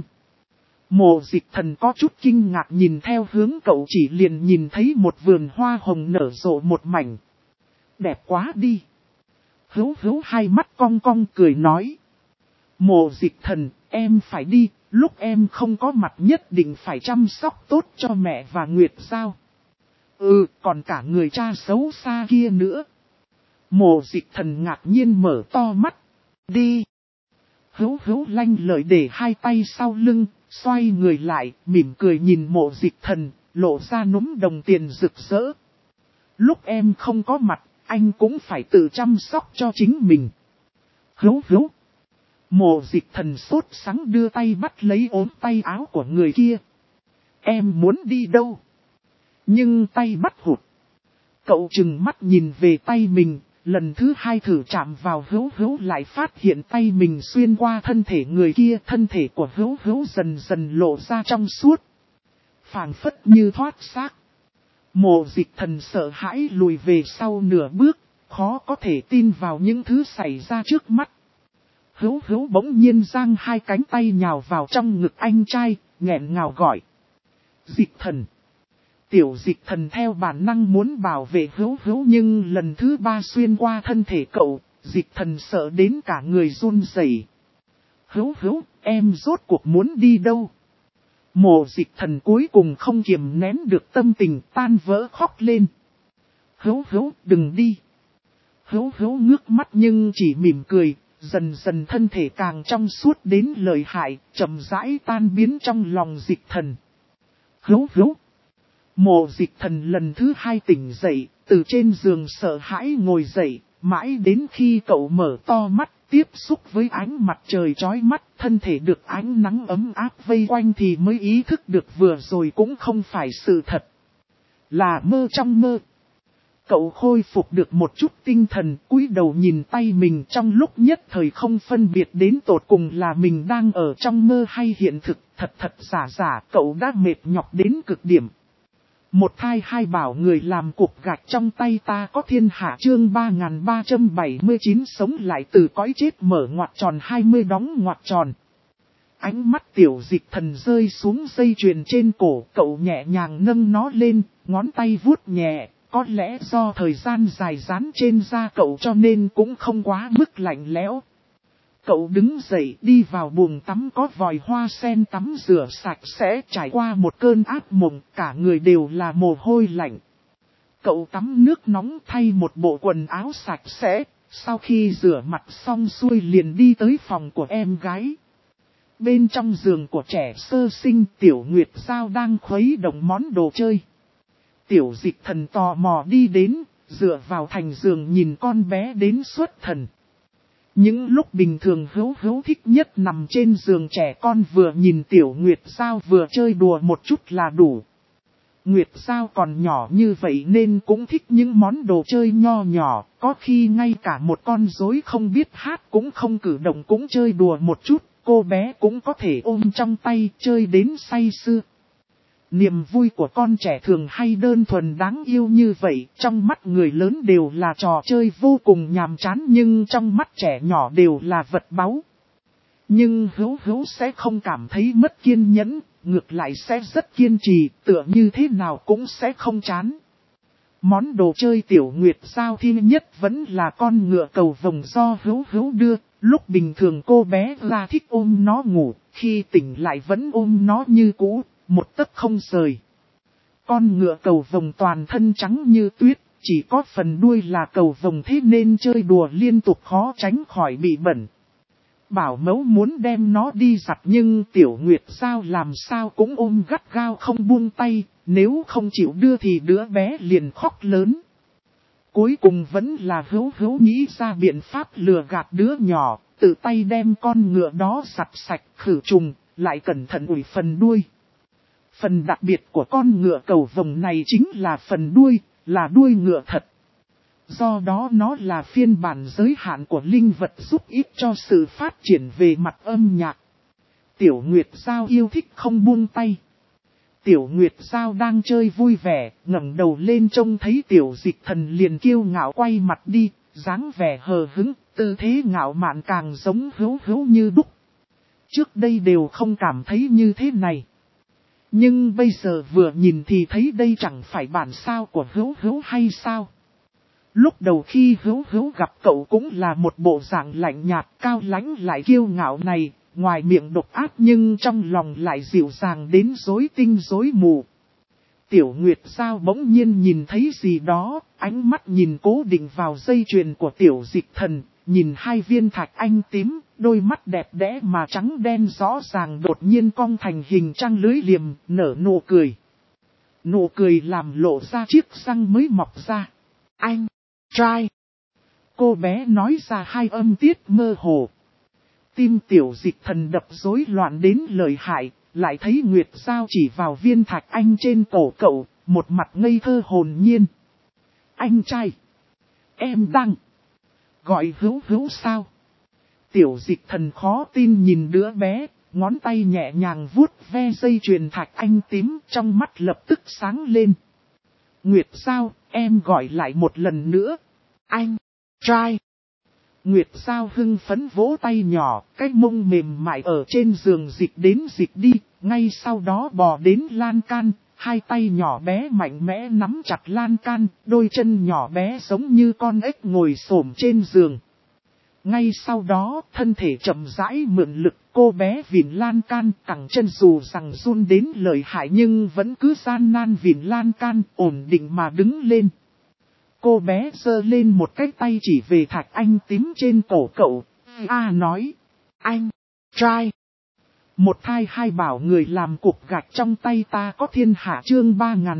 Mộ Dịch Thần có chút kinh ngạc nhìn theo hướng cậu chỉ liền nhìn thấy một vườn hoa hồng nở rộ một mảnh. Đẹp quá đi. Hữu hai mắt cong cong cười nói. Mộ Dịch Thần, em phải đi, lúc em không có mặt nhất định phải chăm sóc tốt cho mẹ và Nguyệt Giao. Còn cả người cha xấu xa kia nữa. Mộ Dịch Thần ngạc nhiên mở to mắt. Đi. Hữu lanh lời để hai tay sau lưng, xoay người lại, mỉm cười nhìn Mộ Dịch Thần, lộ ra núm đồng tiền rực rỡ. Lúc em không có mặt, anh cũng phải tự chăm sóc cho chính mình. Hữu. Mộ Dịch Thần sốt sắng đưa tay bắt lấy ốm tay áo của người kia. Em muốn đi đâu? Nhưng tay bắt hụt. Cậu trừng mắt nhìn về tay mình, lần thứ hai thử chạm vào Hữu lại phát hiện tay mình xuyên qua thân thể người kia. Thân thể của Hữu dần dần lộ ra trong suốt. Phảng phất như thoát xác. Mộ Dịch Thần sợ hãi lùi về sau nửa bước, khó có thể tin vào những thứ xảy ra trước mắt. Hữu bỗng nhiên giang hai cánh tay nhào vào trong ngực anh trai, nghẹn ngào gọi. Dịch Thần. Tiểu Dịch Thần theo bản năng muốn bảo vệ Hữu nhưng lần thứ ba xuyên qua thân thể cậu, Dịch Thần sợ đến cả người run rẩy. Hữu, em rốt cuộc muốn đi đâu? Mộ Dịch Thần cuối cùng không kiềm nén được tâm tình tan vỡ khóc lên. Hữu, đừng đi. Hữu ngước mắt nhưng chỉ mỉm cười. Dần dần thân thể càng trong suốt đến lợi hại, chậm rãi tan biến trong lòng Dịch Thần. Hữu. Mộ Dịch Thần lần thứ hai tỉnh dậy, từ trên giường sợ hãi ngồi dậy, mãi đến khi cậu mở to mắt, tiếp xúc với ánh mặt trời chói mắt, thân thể được ánh nắng ấm áp vây quanh thì mới ý thức được vừa rồi cũng không phải sự thật. Là mơ trong mơ. Cậu khôi phục được một chút tinh thần, cúi đầu nhìn tay mình trong lúc nhất thời không phân biệt đến tột cùng là mình đang ở trong mơ hay hiện thực, thật giả, cậu đã mệt nhọc đến cực điểm. Một thai hai bảo người làm cục gạch trong tay ta có thiên hạ chương 3379 sống lại từ cõi chết mở ngoặc tròn 20 đóng ngoặc tròn. Ánh mắt Tiểu Dịch Thần rơi xuống dây chuyền trên cổ, cậu nhẹ nhàng nâng nó lên, ngón tay vuốt nhẹ. Có lẽ do thời gian dài dán trên da cậu cho nên cũng không quá mức lạnh lẽo. Cậu đứng dậy đi vào buồng tắm có vòi hoa sen tắm rửa sạch sẽ trải qua một cơn ác mộng, cả người đều là mồ hôi lạnh. Cậu tắm nước nóng thay một bộ quần áo sạch sẽ, sau khi rửa mặt xong xuôi liền đi tới phòng của em gái. Bên trong giường của trẻ sơ sinh Tiểu Nguyệt Giao đang khuấy động món đồ chơi. Tiểu Dịch Thần tò mò đi đến, dựa vào thành giường nhìn con bé đến xuất thần. Những lúc bình thường Hữu thích nhất nằm trên giường trẻ con vừa nhìn Tiểu Nguyệt Giao vừa chơi đùa một chút là đủ. Nguyệt Giao còn nhỏ như vậy nên cũng thích những món đồ chơi nho nhỏ, có khi ngay cả một con rối không biết hát cũng không cử động cũng chơi đùa một chút, cô bé cũng có thể ôm trong tay chơi đến say sưa. Niềm vui của con trẻ thường hay đơn thuần đáng yêu như vậy, trong mắt người lớn đều là trò chơi vô cùng nhàm chán nhưng trong mắt trẻ nhỏ đều là vật báu. Nhưng Hữu sẽ không cảm thấy mất kiên nhẫn, ngược lại sẽ rất kiên trì, tựa như thế nào cũng sẽ không chán. Món đồ chơi Tiểu Nguyệt Giao thiên nhất vẫn là con ngựa cầu vồng do Hữu đưa, lúc bình thường cô bé ra thích ôm nó ngủ, khi tỉnh lại vẫn ôm nó như cũ, một tấc không rời. Con ngựa cầu vồng toàn thân trắng như tuyết, chỉ có phần đuôi là cầu vồng thế nên chơi đùa liên tục khó tránh khỏi bị bẩn. Bảo mẫu muốn đem nó đi giặt nhưng Tiểu Nguyệt Giao làm sao cũng ôm gắt gao không buông tay, nếu không chịu đưa thì đứa bé liền khóc lớn. Cuối cùng vẫn là Hữu nghĩ ra biện pháp lừa gạt đứa nhỏ, tự tay đem con ngựa đó giặt sạch khử trùng, lại cẩn thận ủi phần đuôi. Phần đặc biệt của con ngựa cầu vồng này chính là phần đuôi, là đuôi ngựa thật. Do đó nó là phiên bản giới hạn của linh vật giúp ích cho sự phát triển về mặt âm nhạc. Tiểu Nguyệt Giao yêu thích không buông tay. Tiểu Nguyệt Giao đang chơi vui vẻ, ngẩng đầu lên trông thấy Tiểu Dịch Thần liền kiêu ngạo quay mặt đi, dáng vẻ hờ hững, tư thế ngạo mạn càng giống Hữu như đúc. Trước đây đều không cảm thấy như thế này. Nhưng bây giờ vừa nhìn thì thấy đây chẳng phải bản sao của Hữu hay sao? Lúc đầu khi Hữu gặp cậu cũng là một bộ dạng lạnh nhạt cao lãnh lại kiêu ngạo này, ngoài miệng độc ác nhưng trong lòng lại dịu dàng đến rối tinh rối mù. Tiểu Nguyệt Giao bỗng nhiên nhìn thấy gì đó, ánh mắt nhìn cố định vào dây chuyền của Tiểu Dịch Thần, nhìn hai viên thạch anh tím, đôi mắt đẹp đẽ mà trắng đen rõ ràng đột nhiên cong thành hình trăng lưới liềm, nở nụ cười. Nụ cười làm lộ ra chiếc răng mới mọc ra. Anh trai. Cô bé nói ra hai âm tiết mơ hồ. Tim Tiểu Dịch Thần đập rối loạn đến lợi hại, lại thấy Nguyệt Giao chỉ vào viên thạch anh trên cổ cậu, một mặt ngây thơ hồn nhiên. Anh trai. Em đang gọi Hữu sao? Tiểu Dịch Thần khó tin nhìn đứa bé, ngón tay nhẹ nhàng vuốt ve dây chuyền thạch anh tím trong mắt lập tức sáng lên. Nguyệt Giao, em gọi lại một lần nữa. Anh trai. Nguyệt Giao hưng phấn vỗ tay nhỏ, cái mông mềm mại ở trên giường dịch đến dịch đi, ngay sau đó bò đến lan can, hai tay nhỏ bé mạnh mẽ nắm chặt lan can, đôi chân nhỏ bé giống như con ếch ngồi xổm trên giường. Ngay sau đó, thân thể chậm rãi mượn lực, cô bé vịn lan can, cẳng chân dù rằng run đến lợi hại nhưng vẫn cứ gian nan vịn lan can, ổn định mà đứng lên. Cô bé giơ lên một cái tay chỉ về thạch anh tím trên cổ cậu, nói, anh trai. Một thai hai bảo người làm cục gạch trong tay ta có thiên hạ chương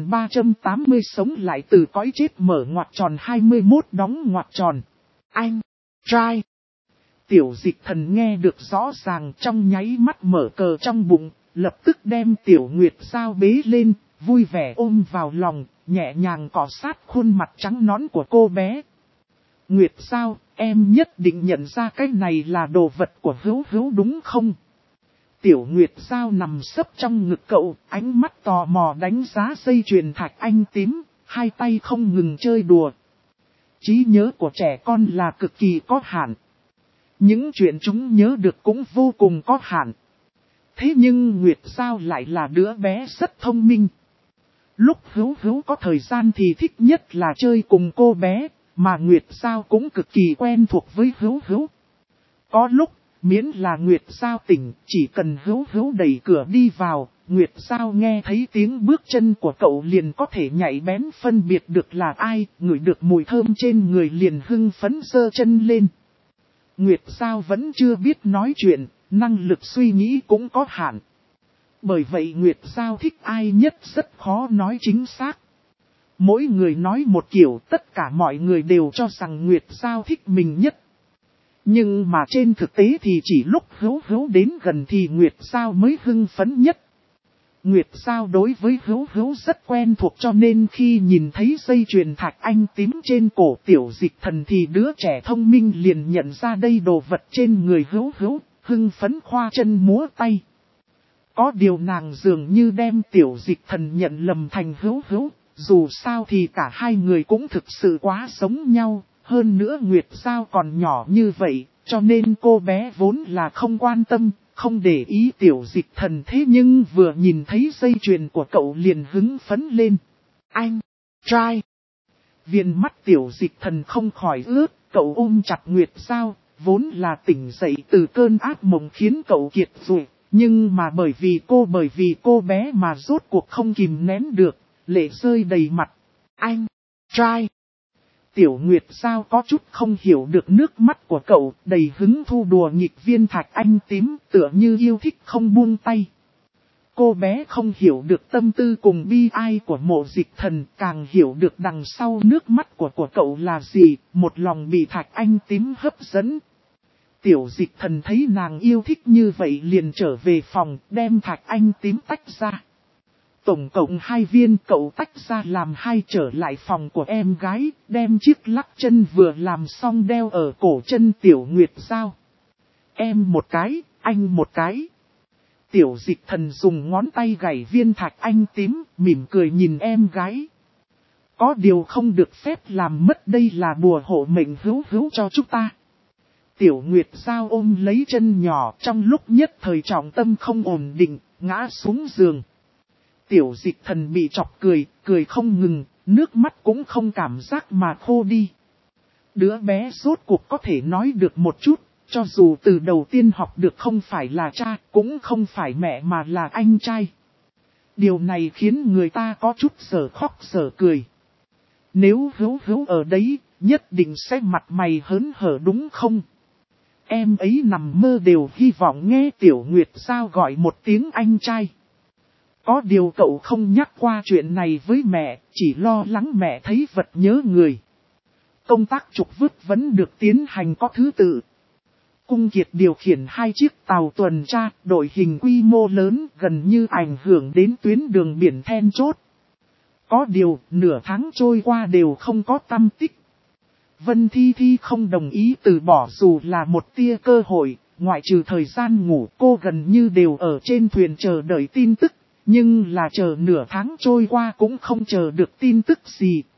3380 sống lại từ cõi chết mở ngoặc tròn 21 đóng ngoặc tròn. Anh trai. Tiểu Dịch Thần nghe được rõ ràng trong nháy mắt mở cờ trong bụng, lập tức đem Tiểu Nguyệt Giao bế lên, vui vẻ ôm vào lòng, nhẹ nhàng cọ sát khuôn mặt trắng nõn của cô bé. Nguyệt Giao, em nhất định nhận ra cái này là đồ vật của Hữu đúng không? Tiểu Nguyệt Giao nằm sấp trong ngực cậu, ánh mắt tò mò đánh giá dây chuyền thạch anh tím, hai tay không ngừng chơi đùa. Trí nhớ của trẻ con là cực kỳ có hạn. Những chuyện chúng nhớ được cũng vô cùng có hạn. Thế nhưng Nguyệt Giao lại là đứa bé rất thông minh. Lúc Hữu có thời gian thì thích nhất là chơi cùng cô bé, mà Nguyệt Giao cũng cực kỳ quen thuộc với Hữu. Có lúc, miễn là Nguyệt Giao tỉnh, chỉ cần Hữu đẩy cửa đi vào, Nguyệt Giao nghe thấy tiếng bước chân của cậu liền có thể nhạy bén phân biệt được là ai, ngửi được mùi thơm trên người liền hưng phấn giơ chân lên. Nguyệt Giao vẫn chưa biết nói chuyện, năng lực suy nghĩ cũng có hạn. Bởi vậy Nguyệt Giao thích ai nhất rất khó nói chính xác. Mỗi người nói một kiểu, tất cả mọi người đều cho rằng Nguyệt Giao thích mình nhất. Nhưng mà trên thực tế thì chỉ lúc Hữu Hữu đến gần thì Nguyệt Giao mới hưng phấn nhất. Nguyệt Giao đối với Hữu Hữu rất quen thuộc cho nên khi nhìn thấy dây chuyền thạch anh tím trên cổ Tiểu Dịch Thần thì đứa trẻ thông minh liền nhận ra đây đồ vật trên người Hữu Hữu, hưng phấn khoa chân múa tay. Có điều nàng dường như đem Tiểu Dịch Thần nhận lầm thành Hữu Hữu, dù sao thì cả hai người cũng thực sự quá giống nhau, hơn nữa Nguyệt Giao còn nhỏ như vậy, cho nên cô bé vốn là không quan tâm. Không để ý Tiểu Dịch Thần thế nhưng vừa nhìn thấy dây chuyền của cậu liền hứng phấn lên. Anh, trai. Viền mắt Tiểu Dịch Thần không khỏi ướt, cậu ôm chặt Nguyệt Giao, vốn là tỉnh dậy từ cơn ác mộng khiến cậu kiệt rồi. Nhưng mà bởi vì cô bé mà rốt cuộc không kìm nén được, lệ rơi đầy mặt. Anh, trai. Tiểu Nguyệt Giao có chút không hiểu được nước mắt của cậu, đầy hứng thu đùa nghịch viên thạch anh tím, tựa như yêu thích không buông tay. Cô bé không hiểu được tâm tư cùng bi ai của Mộ Dịch Thần, càng hiểu được đằng sau nước mắt của cậu là gì, một lòng bị thạch anh tím hấp dẫn. Tiểu Dịch Thần thấy nàng yêu thích như vậy liền trở về phòng, đem thạch anh tím tách ra. Tổng cộng 2 viên, cậu tách ra làm 2 trở lại phòng của em gái, đem chiếc lắc chân vừa làm xong đeo ở cổ chân Tiểu Nguyệt Giao. Em một cái, anh một cái. Tiểu Dịch Thần dùng ngón tay gảy viên thạch anh tím, mỉm cười nhìn em gái. Có điều không được phép làm mất, đây là bùa hộ mệnh Hữu Hữu cho chúng ta. Tiểu Nguyệt Giao ôm lấy chân nhỏ, trong lúc nhất thời trọng tâm không ổn định, ngã xuống giường. Tiểu Dịch Thần bị chọc cười không ngừng, nước mắt cũng không cảm giác mà khô đi. Đứa bé rốt cuộc có thể nói được một chút, cho dù từ đầu tiên học được không phải là cha, cũng không phải mẹ mà là anh trai. Điều này khiến người ta có chút sở khóc sở cười. Nếu Hữu Hữu ở đấy, nhất định sẽ mặt mày hớn hở đúng không? Em ấy nằm mơ đều hy vọng nghe Tiểu Nguyệt Giao gọi một tiếng anh trai. Có điều cậu không nhắc qua chuyện này với mẹ, chỉ lo lắng mẹ thấy vật nhớ người. Công tác trục vớt vẫn được tiến hành có thứ tự. Cung Kiệt điều khiển 2 chiếc tàu tuần tra, đội hình quy mô lớn gần như ảnh hưởng đến tuyến đường biển then chốt. Có điều, nửa tháng trôi qua đều không có tăm tích. Vân Thi Thi không đồng ý từ bỏ dù là một tia cơ hội, ngoại trừ thời gian ngủ cô gần như đều ở trên thuyền chờ đợi tin tức. Nhưng là chờ nửa tháng trôi qua cũng không chờ được tin tức gì,